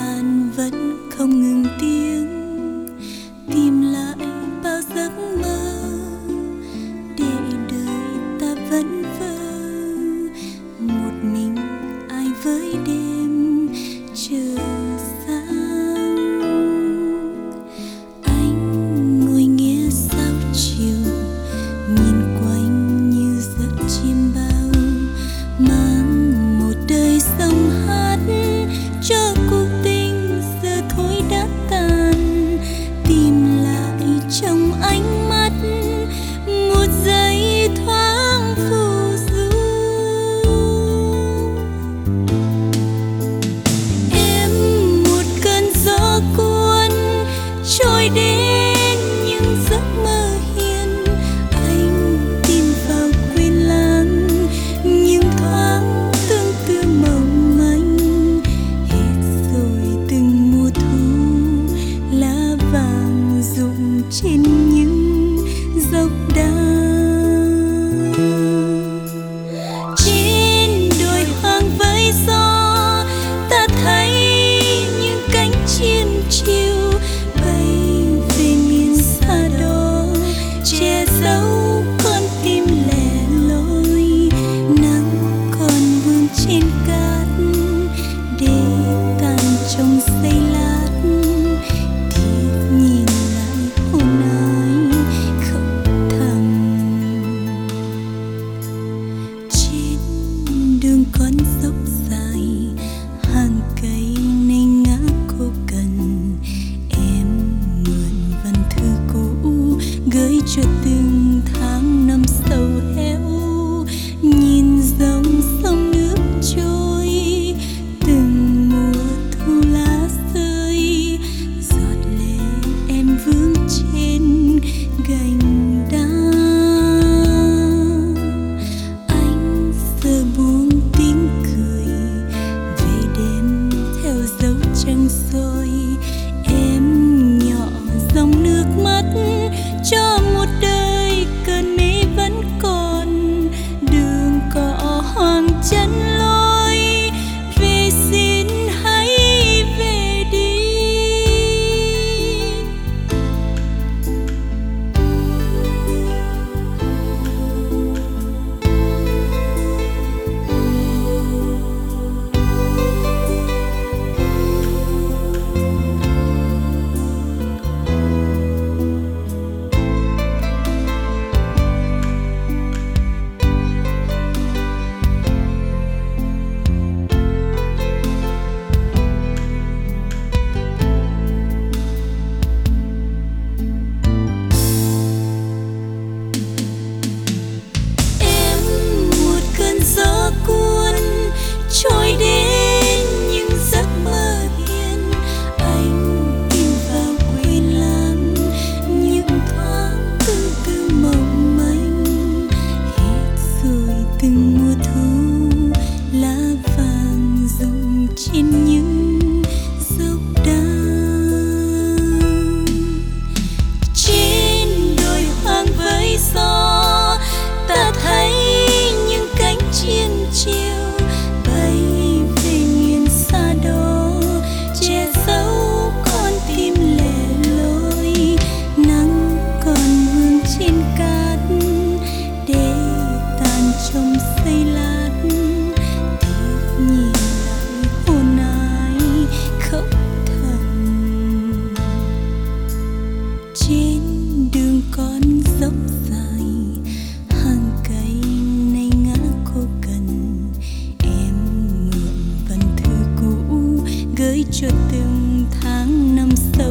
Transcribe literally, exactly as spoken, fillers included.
đàn vẫn không ngừng tiếng, tìm lại bao giấc mơ để đời ta vẫn vơ một mình ai với đêm chờ sáng. Anh ngồi nghe sao chiều nhìn quanh như giấc chim bao, mang một đời sông hát cho cuộc tình giờ thôi đã tàn, tìm lại trong ánh mắt một giây thoáng phù du. Em một cơn gió cuốn trôi đến những giấc mơ hiền, anh tìm vào quên lãng những thoáng tương tư mỏng manh. Hết rồi từng mùa thu, lá vàng rụng trên những dốc đá. Trên đồi hoang với gió, ta thấy những cánh chim chiều bay về miền xa đó, che giấu con tim lẻ loi. Nắng còn vương trên cát để tan trong giây lát, thì nhìn lại hôn ái khóc thầm. Trên đường con dốc dài, hàng cây nay ngã khô cằn, em mượn văn thư cũ gửi cho từng tháng năm sầu héo. Nhìn dòng sông nước trôi, từng mùa thu lá rơi, giọt lệ em vương trên gành đá. Anh giờ buông tiếng cười về đêm theo dấu trăng soi, em nhỏ dòng nước mắt cho một đời cơn mê vẫn còn. Đường cỏ hoang chân lối, về xin hãy về đi. Em một cơn gió cuốn trôi đến những giấc mơ hiền, anh tìm vào quên lãng những thoáng tương tư mỏng manh. Hết rồi từng mùa thu, lá vàng rụng trên những dốc đá. Trên đồi hoang với gió, ta thấy những cánh chim chiều bay về miền xa đó, che giấu con tim lẻ loi. Nắng còn vương trên cát để tan trong giây lát, tiếc nhìn lại hôn ái khóc thầm. Trên đường con dốc dài, hàng cây nay ngã khô cằn, em mượn văn thư cũ gửi cho từng tháng năm sau.